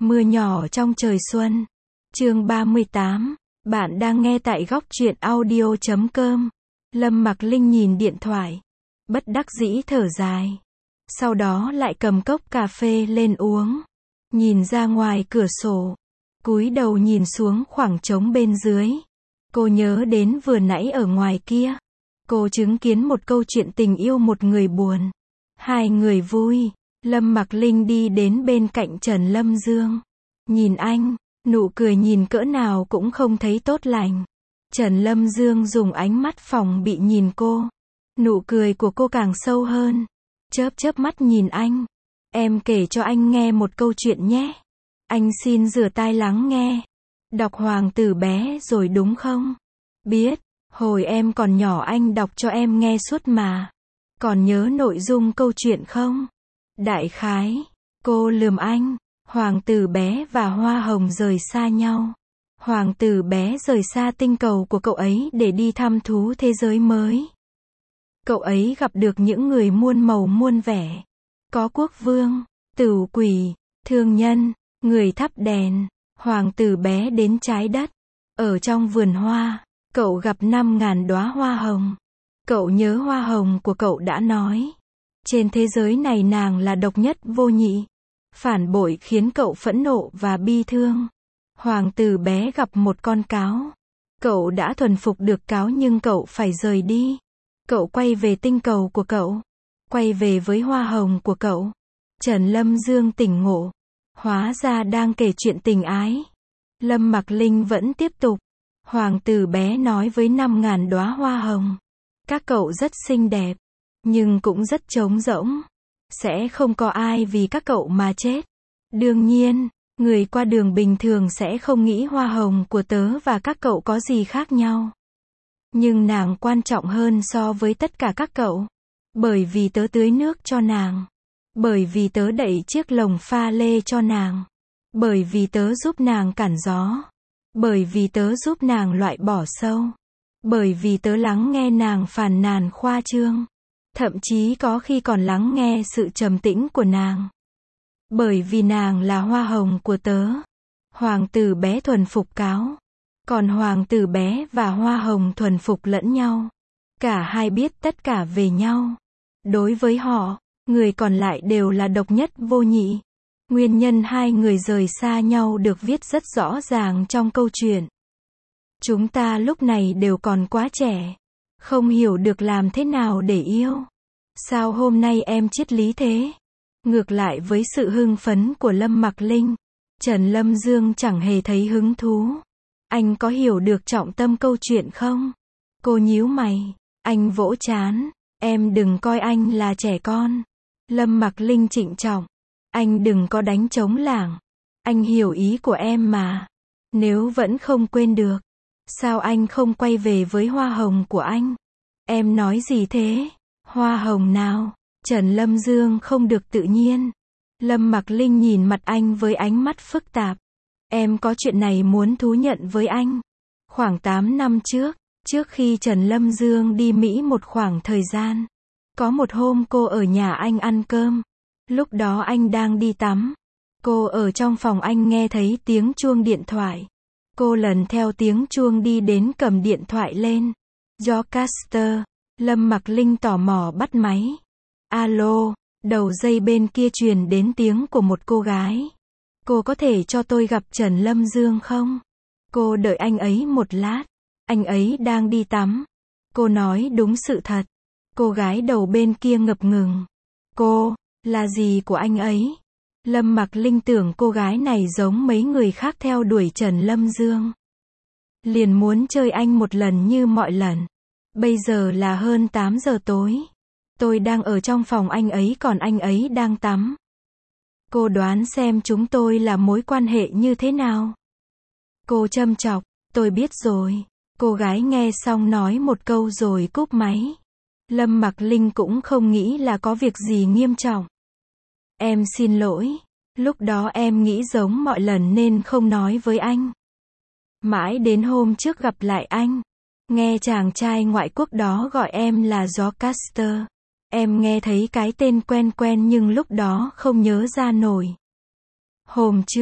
Mưa nhỏ trong trời xuân. Chương 38. Bạn đang nghe tại góc truyện audio.com. Lâm Mặc Linh nhìn điện thoại, bất đắc dĩ thở dài. Sau đó lại cầm cốc cà phê lên uống. Nhìn ra ngoài cửa sổ, cúi đầu nhìn xuống khoảng trống bên dưới. Cô nhớ đến vừa nãy ở ngoài kia, cô chứng kiến một câu chuyện tình yêu, một người buồn, hai người vui. Lâm Mặc Linh đi đến bên cạnh Trần Lâm Dương. Nhìn anh, nụ cười nhìn cỡ nào cũng không thấy tốt lành. Trần Lâm Dương dùng ánh mắt phòng bị nhìn cô. Nụ cười của cô càng sâu hơn. Chớp chớp mắt nhìn anh. Em kể cho anh nghe một câu chuyện nhé. Anh xin rửa tai lắng nghe. Đọc Hoàng tử bé rồi đúng không? Biết, hồi em còn nhỏ anh đọc cho em nghe suốt mà. Còn nhớ nội dung câu chuyện không? Đại khái, cô lườm anh. Hoàng tử bé và hoa hồng rời xa nhau. Hoàng tử bé rời xa tinh cầu của cậu ấy để đi thăm thú thế giới mới. Cậu ấy gặp được những người muôn màu muôn vẻ. Có quốc vương, tửu quỷ, thương nhân, người thắp đèn. Hoàng tử bé đến trái đất. Ở trong vườn hoa, cậu gặp 5.000 đóa hoa hồng. Cậu nhớ hoa hồng của cậu đã nói. Trên thế giới này nàng là độc nhất vô nhị. Phản bội khiến cậu phẫn nộ và bi thương. Hoàng tử bé gặp một con cáo. Cậu đã thuần phục được cáo nhưng cậu phải rời đi. Cậu quay về tinh cầu của cậu. Quay về với hoa hồng của cậu. Trần Lâm Dương tỉnh ngộ. Hóa ra đang kể chuyện tình ái. Lâm Mặc Linh vẫn tiếp tục. Hoàng tử bé nói với 5.000 đóa hoa hồng. Các cậu rất xinh đẹp. Nhưng cũng rất trống rỗng. Sẽ không có ai vì các cậu mà chết. Đương nhiên, người qua đường bình thường sẽ không nghĩ hoa hồng của tớ và các cậu có gì khác nhau. Nhưng nàng quan trọng hơn so với tất cả các cậu. Bởi vì tớ tưới nước cho nàng. Bởi vì tớ đẩy chiếc lồng pha lê cho nàng. Bởi vì tớ giúp nàng cản gió. Bởi vì tớ giúp nàng loại bỏ sâu. Bởi vì tớ lắng nghe nàng phàn nàn khoa trương. Thậm chí có khi còn lắng nghe sự trầm tĩnh của nàng. Bởi vì nàng là hoa hồng của tớ. Hoàng tử bé thuần phục cáo. Còn hoàng tử bé và hoa hồng thuần phục lẫn nhau. Cả hai biết tất cả về nhau. Đối với họ, người còn lại đều là độc nhất vô nhị. Nguyên nhân hai người rời xa nhau được viết rất rõ ràng trong câu chuyện. Chúng ta lúc này đều còn quá trẻ. Không hiểu được làm thế nào để yêu. Sao hôm nay em triết lý thế? Ngược lại với sự hưng phấn của Lâm Mặc Linh, Trần Lâm Dương chẳng hề thấy hứng thú. Anh có hiểu được trọng tâm câu chuyện không? Cô nhíu mày. Anh vỗ trán. Em đừng coi anh là trẻ con. Lâm Mặc Linh trịnh trọng. Anh đừng có đánh trống lảng. Anh hiểu ý của em mà. Nếu vẫn không quên được, sao anh không quay về với hoa hồng của anh? Em nói gì thế? Hoa hồng nào? Trần Lâm Dương không được tự nhiên. Lâm Mặc Linh nhìn mặt anh với ánh mắt phức tạp. Em có chuyện này muốn thú nhận với anh. Khoảng 8 năm trước khi Trần Lâm Dương đi Mỹ một khoảng thời gian. Có một hôm cô ở nhà anh ăn cơm. Lúc đó anh đang đi tắm. Cô ở trong phòng anh nghe thấy tiếng chuông điện thoại. Cô lần theo tiếng chuông đi đến cầm điện thoại lên. Yocaster. Lâm Mặc Linh tò mò bắt máy. Alo, đầu dây bên kia truyền đến tiếng của một cô gái. Cô có thể cho tôi gặp Trần Lâm Dương không? Cô đợi anh ấy một lát. Anh ấy đang đi tắm. Cô nói đúng sự thật. Cô gái đầu bên kia ngập ngừng. Cô, là gì của anh ấy? Lâm Mặc Linh tưởng cô gái này giống mấy người khác theo đuổi Trần Lâm Dương. Liền muốn chơi anh một lần như mọi lần. Bây giờ là hơn 8 giờ tối. Tôi đang ở trong phòng anh ấy còn anh ấy đang tắm. Cô đoán xem chúng tôi là mối quan hệ như thế nào? Cô châm chọc. Tôi biết rồi. Cô gái nghe xong nói một câu rồi cúp máy. Lâm Mặc Linh cũng không nghĩ là có việc gì nghiêm trọng. Em xin lỗi. Lúc đó em nghĩ giống mọi lần nên không nói với anh. Mãi đến hôm trước gặp lại anh. Nghe chàng trai ngoại quốc đó gọi em là Yocaster. Em nghe thấy cái tên quen quen nhưng lúc đó không nhớ ra nổi. Hôm trước,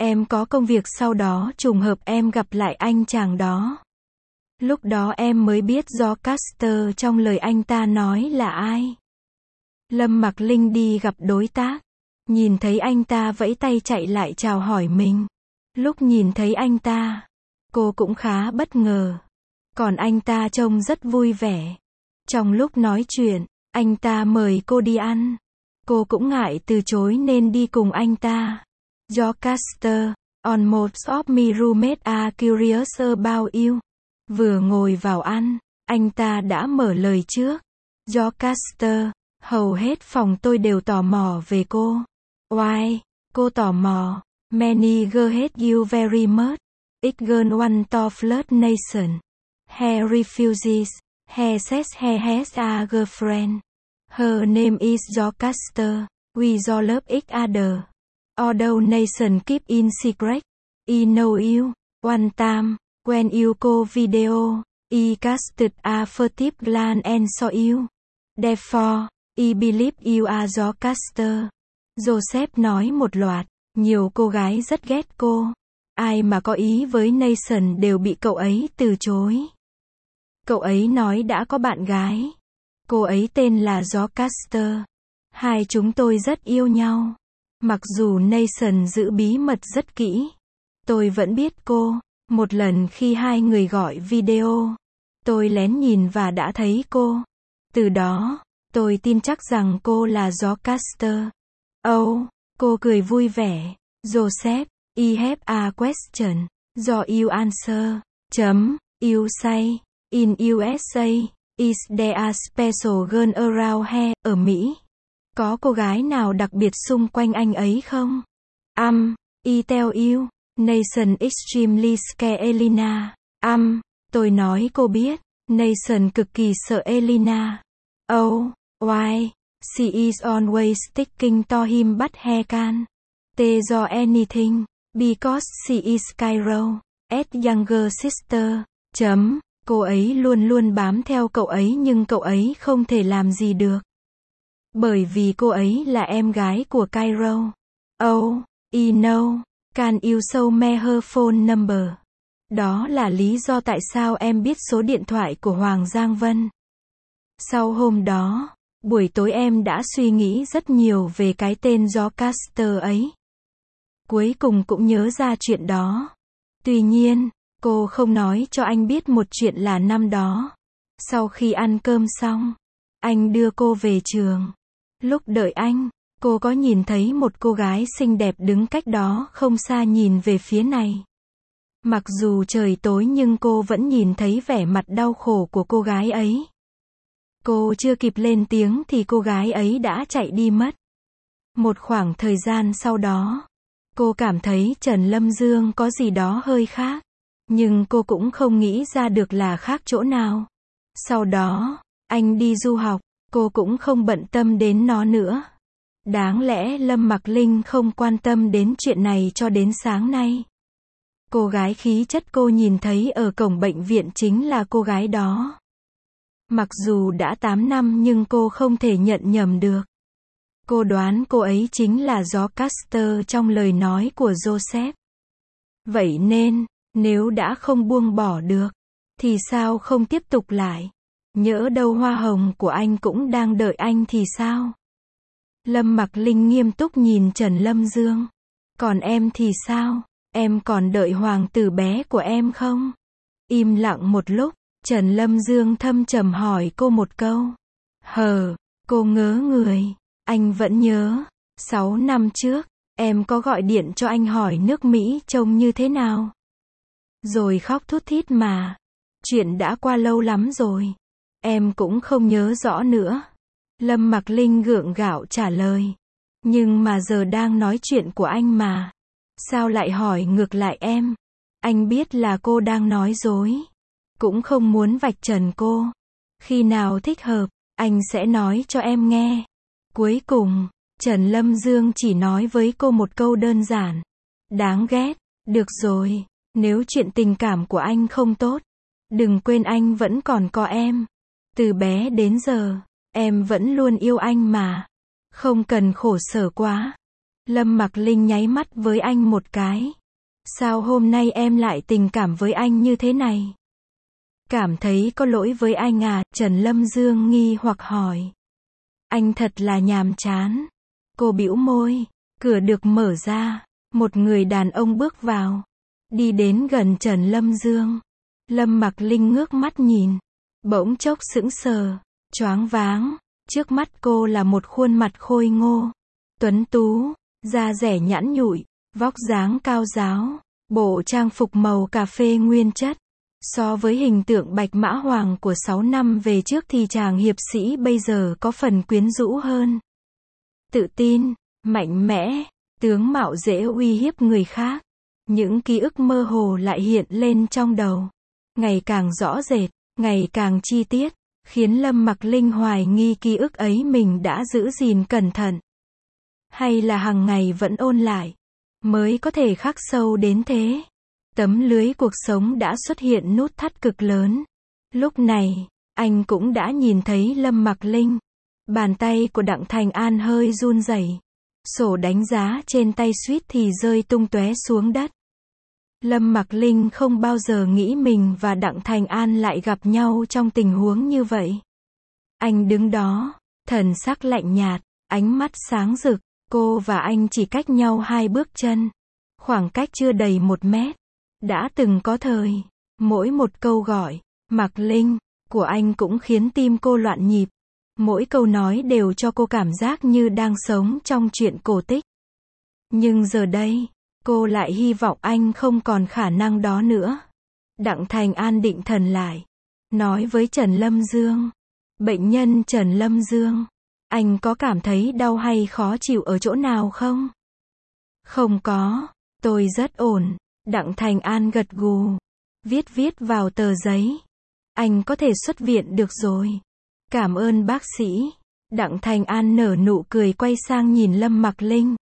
Em có công việc sau đó trùng hợp em gặp lại anh chàng đó. Lúc đó em mới biết Rochester trong lời anh ta nói là ai. Lâm Mặc Linh đi gặp đối tác. Nhìn thấy anh ta vẫy tay chạy lại chào hỏi mình. Lúc nhìn thấy anh ta, cô cũng khá bất ngờ. Còn anh ta trông rất vui vẻ. Trong lúc nói chuyện, anh ta mời cô đi ăn. Cô cũng ngại từ chối nên đi cùng anh ta. Rochester, almost of me roommates are curious about you. Vừa ngồi vào ăn, anh ta đã mở lời trước. Rochester, hầu hết phòng tôi đều tò mò về cô. Why? Cô tò mò. Many girls hate you very much. Each girl want to flirt nation. He refuses. He says he has a girlfriend. Her name is Rochester. We all love each other. Although nation keep in secret. I know you. One time, when you call video, I casted a furtive glance and saw you. Therefore, I believe you are Rochester. Joseph nói một loạt. Nhiều cô gái rất ghét cô. Ai mà có ý với Nathan đều bị cậu ấy từ chối. Cậu ấy nói đã có bạn gái. Cô ấy tên là Rochester. Hai chúng tôi rất yêu nhau. Mặc dù Nathan giữ bí mật rất kỹ, tôi vẫn biết cô. Một lần khi hai người gọi video, tôi lén nhìn và đã thấy cô. Từ đó, tôi tin chắc rằng cô là Rochester. Oh, cô cười vui vẻ. Joseph, I have a question. Do you answer. You say, in USA, is there a special girl around here? Ở Mỹ, có cô gái nào đặc biệt xung quanh anh ấy không? I tell you, Nathan extremely scared Elena. Tôi nói cô biết, Nathan cực kỳ sợ Elena. Oh, why? She is always sticking to him but he can't do anything, because she is Cairo, younger sister. Cô ấy luôn luôn bám theo cậu ấy nhưng cậu ấy không thể làm gì được. Bởi vì cô ấy là em gái của Cairo. Oh, I know. Can you show me her phone number? Đó là lý do tại sao em biết số điện thoại của Hoàng Giang Vân. Sau hôm đó, buổi tối em đã suy nghĩ rất nhiều về cái tên Rochester ấy. Cuối cùng cũng nhớ ra chuyện đó. Tuy nhiên, cô không nói cho anh biết một chuyện là năm đó. Sau khi ăn cơm xong, anh đưa cô về trường. Lúc đợi anh, cô có nhìn thấy một cô gái xinh đẹp đứng cách đó không xa nhìn về phía này. Mặc dù trời tối nhưng cô vẫn nhìn thấy vẻ mặt đau khổ của cô gái ấy. Cô chưa kịp lên tiếng thì cô gái ấy đã chạy đi mất. Một khoảng thời gian sau đó, cô cảm thấy Trần Lâm Dương có gì đó hơi khác. Nhưng cô cũng không nghĩ ra được là khác chỗ nào. Sau đó, anh đi du học, cô cũng không bận tâm đến nó nữa. Đáng lẽ Lâm Mặc Linh không quan tâm đến chuyện này cho đến sáng nay. Cô gái khí chất cô nhìn thấy ở cổng bệnh viện chính là cô gái đó. Mặc dù đã 8 năm nhưng cô không thể nhận nhầm được. Cô đoán cô ấy chính là Rochester trong lời nói của Joseph. Vậy nên, nếu đã không buông bỏ được, thì sao không tiếp tục lại? Nhỡ đâu hoa hồng của anh cũng đang đợi anh thì sao? Lâm Mặc Linh nghiêm túc nhìn Trần Lâm Dương. Còn em thì sao? Em còn đợi hoàng tử bé của em không? Im lặng một lúc, Trần Lâm Dương thâm trầm hỏi cô một câu. Cô ngớ người. Anh vẫn nhớ. 6 năm trước, em có gọi điện cho anh hỏi nước Mỹ trông như thế nào? Rồi khóc thút thít mà. Chuyện đã qua lâu lắm rồi. Em cũng không nhớ rõ nữa. Lâm Mặc Linh gượng gạo trả lời. Nhưng mà giờ đang nói chuyện của anh mà. Sao lại hỏi ngược lại em? Anh biết là cô đang nói dối. Cũng không muốn vạch trần cô. Khi nào thích hợp, anh sẽ nói cho em nghe. Cuối cùng, Trần Lâm Dương chỉ nói với cô một câu đơn giản. Đáng ghét. Được rồi, nếu chuyện tình cảm của anh không tốt, đừng quên anh vẫn còn có em. Từ bé đến giờ, em vẫn luôn yêu anh mà. Không cần khổ sở quá. Lâm Mặc Linh nháy mắt với anh một cái. Sao hôm nay em lại tình cảm với anh như thế này? Cảm thấy có lỗi với anh à? Trần Lâm Dương nghi hoặc hỏi. Anh thật là nhàm chán. Cô bĩu môi. Cửa được mở ra. Một người đàn ông bước vào. Đi đến gần Trần Lâm Dương. Lâm Mặc Linh ngước mắt nhìn. Bỗng chốc sững sờ. Choáng váng. Trước mắt cô là một khuôn mặt khôi ngô. Tuấn tú. Da dẻ nhẵn nhụi. Vóc dáng cao ráo. Bộ trang phục màu cà phê nguyên chất. So với hình tượng Bạch Mã Hoàng của 6 năm về trước thì chàng hiệp sĩ bây giờ có phần quyến rũ hơn. Tự tin, mạnh mẽ, tướng mạo dễ uy hiếp người khác. Những ký ức mơ hồ lại hiện lên trong đầu. Ngày càng rõ rệt, ngày càng chi tiết, khiến Lâm Mặc Linh hoài nghi ký ức ấy mình đã giữ gìn cẩn thận. Hay là hàng ngày vẫn ôn lại, mới có thể khắc sâu đến thế. Tấm lưới cuộc sống đã xuất hiện nút thắt cực lớn. Lúc này, anh cũng đã nhìn thấy Lâm Mặc Linh. Bàn tay của Đặng Thành An hơi run rẩy. Sổ đánh giá trên tay suýt thì rơi tung tóe xuống đất. Lâm Mặc Linh không bao giờ nghĩ mình và Đặng Thành An lại gặp nhau trong tình huống như vậy. Anh đứng đó, thần sắc lạnh nhạt, ánh mắt sáng rực. Cô và anh chỉ cách nhau 2 bước chân. Khoảng cách chưa đầy 1 mét. Đã từng có thời, mỗi một câu gọi, Mặc Linh, của anh cũng khiến tim cô loạn nhịp. Mỗi câu nói đều cho cô cảm giác như đang sống trong truyện cổ tích. Nhưng giờ đây, cô lại hy vọng anh không còn khả năng đó nữa. Đặng Thành An định thần lại. Nói với Trần Lâm Dương. Bệnh nhân Trần Lâm Dương. Anh có cảm thấy đau hay khó chịu ở chỗ nào không? Không có, tôi rất ổn. Đặng Thành An gật gù. Viết vào tờ giấy. Anh có thể xuất viện được rồi. Cảm ơn bác sĩ. Đặng Thành An nở nụ cười quay sang nhìn Lâm Mặc Linh.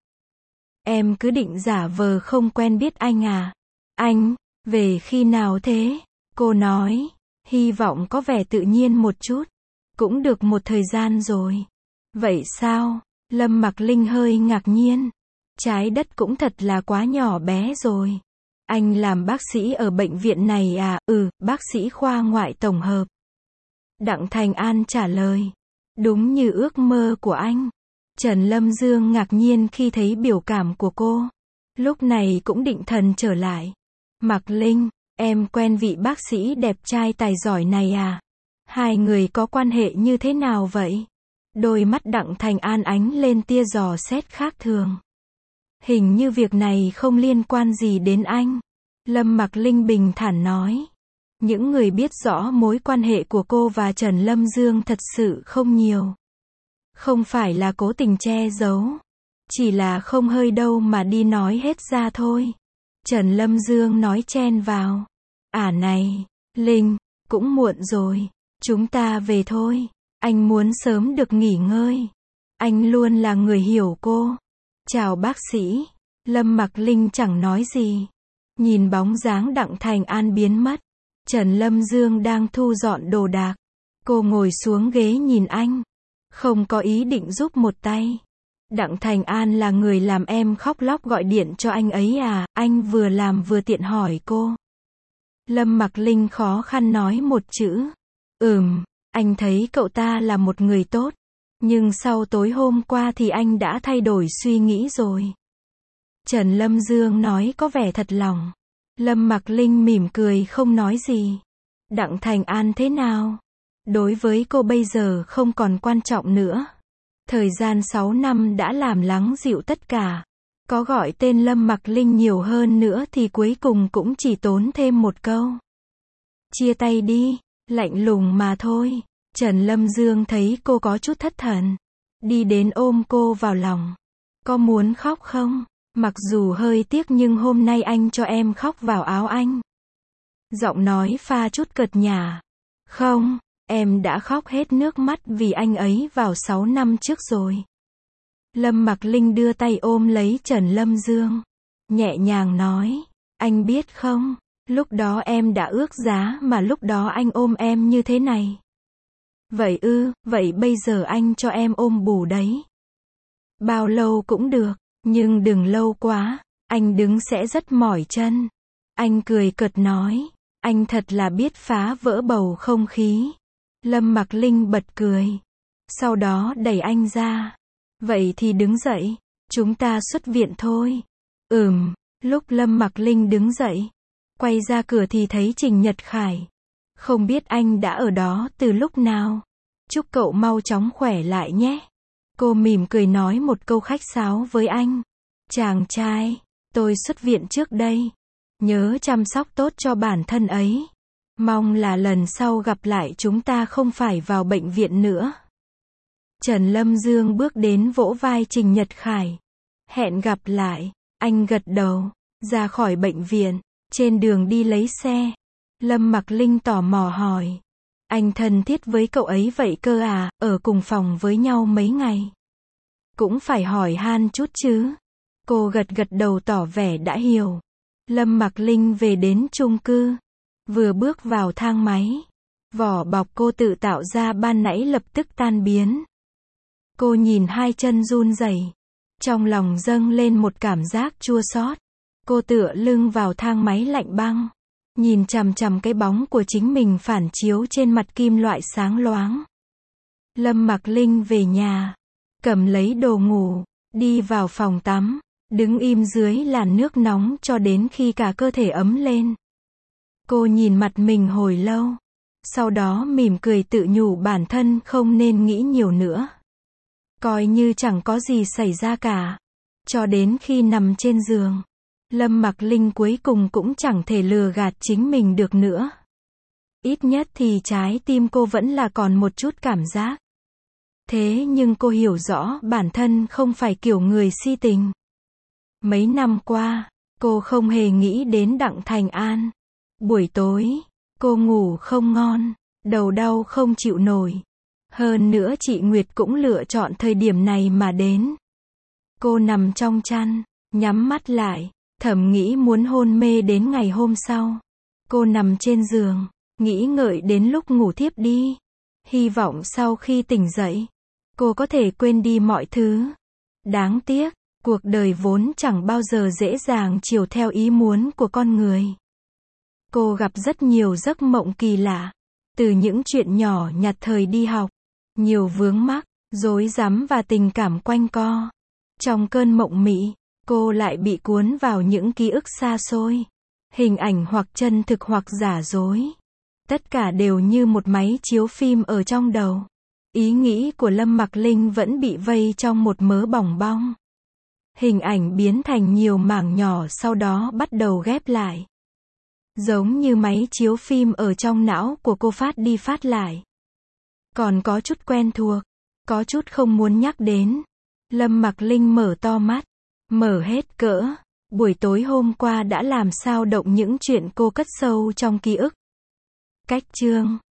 Em cứ định giả vờ không quen biết anh à? Anh, về khi nào thế? Cô nói, hy vọng có vẻ tự nhiên một chút. Cũng được một thời gian rồi. Vậy sao? Lâm Mặc Linh hơi ngạc nhiên. Trái đất cũng thật là quá nhỏ bé rồi. Anh làm bác sĩ ở bệnh viện này à? Ừ, bác sĩ khoa ngoại tổng hợp. Đặng Thành An trả lời. Đúng như ước mơ của anh. Trần Lâm Dương ngạc nhiên khi thấy biểu cảm của cô. Lúc này cũng định thần trở lại. Mặc Linh, em quen vị bác sĩ đẹp trai tài giỏi này à? Hai người có quan hệ như thế nào vậy? Đôi mắt Đặng Thành An ánh lên tia dò xét khác thường. Hình như việc này không liên quan gì đến anh. Lâm Mặc Linh bình thản nói. Những người biết rõ mối quan hệ của cô và Trần Lâm Dương thật sự không nhiều. Không phải là cố tình che giấu. Chỉ là không hơi đâu mà đi nói hết ra thôi. Trần Lâm Dương nói chen vào. Này, Linh, cũng muộn rồi. Chúng ta về thôi. Anh muốn sớm được nghỉ ngơi. Anh luôn là người hiểu cô. Chào bác sĩ. Lâm Mặc Linh chẳng nói gì. Nhìn bóng dáng Đặng Thành An biến mất. Trần Lâm Dương đang thu dọn đồ đạc. Cô ngồi xuống ghế nhìn anh. Không có ý định giúp một tay. Đặng Thành An là người làm em khóc lóc gọi điện cho anh ấy à? Anh vừa làm vừa tiện hỏi cô. Lâm Mặc Linh khó khăn nói một chữ. Anh thấy cậu ta là một người tốt. Nhưng sau tối hôm qua thì anh đã thay đổi suy nghĩ rồi. Trần Lâm Dương nói có vẻ thật lòng. Lâm Mặc Linh mỉm cười không nói gì. Đặng Thành An thế nào? Đối với cô bây giờ không còn quan trọng nữa. Thời gian 6 năm đã làm lắng dịu tất cả. Có gọi tên Lâm Mặc Linh nhiều hơn nữa thì cuối cùng cũng chỉ tốn thêm một câu. Chia tay đi, lạnh lùng mà thôi. Trần Lâm Dương thấy cô có chút thất thần. Đi đến ôm cô vào lòng. Có muốn khóc không? Mặc dù hơi tiếc nhưng hôm nay anh cho em khóc vào áo anh. Giọng nói pha chút cợt nhả. Không, em đã khóc hết nước mắt vì anh ấy vào 6 năm trước rồi. Lâm Mặc Linh đưa tay ôm lấy Trần Lâm Dương. Nhẹ nhàng nói. Anh biết không, lúc đó em đã ước giá mà lúc đó anh ôm em như thế này. Vậy vậy bây giờ anh cho em ôm bù đấy. Bao lâu cũng được. Nhưng đừng lâu quá, anh đứng sẽ rất mỏi chân. Anh cười cợt nói, anh thật là biết phá vỡ bầu không khí. Lâm Mặc Linh bật cười. Sau đó đẩy anh ra. Vậy thì đứng dậy, chúng ta xuất viện thôi. Lúc Lâm Mặc Linh đứng dậy, quay ra cửa thì thấy Trình Nhật Khải. Không biết anh đã ở đó từ lúc nào. Chúc cậu mau chóng khỏe lại nhé. Cô mỉm cười nói một câu khách sáo với anh. Chàng trai, tôi xuất viện trước đây. Nhớ chăm sóc tốt cho bản thân ấy. Mong là lần sau gặp lại chúng ta không phải vào bệnh viện nữa. Trần Lâm Dương bước đến vỗ vai Trình Nhật Khải. Hẹn gặp lại. Anh gật đầu, ra khỏi bệnh viện. Trên đường đi lấy xe, Lâm Mặc Linh tò mò hỏi. Anh thân thiết với cậu ấy vậy cơ à, ở cùng phòng với nhau mấy ngày. Cũng phải hỏi han chút chứ. Cô gật gật đầu tỏ vẻ đã hiểu. Lâm Mặc Linh về đến chung cư. Vừa bước vào thang máy, vỏ bọc cô tự tạo ra ban nãy lập tức tan biến. Cô nhìn hai chân run rẩy, trong lòng dâng lên một cảm giác chua xót. Cô tựa lưng vào thang máy lạnh băng, nhìn chằm chằm cái bóng của chính mình phản chiếu trên mặt kim loại sáng loáng. Lâm Mặc Linh về nhà, cầm lấy đồ ngủ, đi vào phòng tắm, đứng im dưới làn nước nóng cho đến khi cả cơ thể ấm lên. Cô nhìn mặt mình hồi lâu, sau đó mỉm cười tự nhủ bản thân không nên nghĩ nhiều nữa. Coi như chẳng có gì xảy ra cả. Cho đến khi nằm trên giường, Lâm Mặc Linh cuối cùng cũng chẳng thể lừa gạt chính mình được nữa. Ít nhất thì trái tim cô vẫn là còn một chút cảm giác. Thế nhưng cô hiểu rõ bản thân không phải kiểu người si tình. Mấy năm qua, cô không hề nghĩ đến Đặng Thành An. Buổi tối, cô ngủ không ngon, đầu đau không chịu nổi. Hơn nữa chị Nguyệt cũng lựa chọn thời điểm này mà đến. Cô nằm trong chăn, nhắm mắt lại, thầm nghĩ muốn hôn mê đến ngày hôm sau. Cô nằm trên giường, nghĩ ngợi đến lúc ngủ thiếp đi. Hy vọng sau khi tỉnh dậy, cô có thể quên đi mọi thứ. Đáng tiếc, cuộc đời vốn chẳng bao giờ dễ dàng chiều theo ý muốn của con người. Cô gặp rất nhiều giấc mộng kỳ lạ, từ những chuyện nhỏ nhặt thời đi học, nhiều vướng mắc, rối rắm và tình cảm quanh co. Trong cơn mộng mị, cô lại bị cuốn vào những ký ức xa xôi, hình ảnh hoặc chân thực hoặc giả dối. Tất cả đều như một máy chiếu phim ở trong đầu. Ý nghĩ của Lâm Mặc Linh vẫn bị vây trong một mớ bòng bong. Hình ảnh biến thành nhiều mảng nhỏ sau đó bắt đầu ghép lại. Giống như máy chiếu phim ở trong não của cô phát đi phát lại. Còn có chút quen thuộc, có chút không muốn nhắc đến. Lâm Mặc Linh mở to mắt, mở hết cỡ. Buổi tối hôm qua đã làm sao động những chuyện cô cất sâu trong ký ức. Cách chương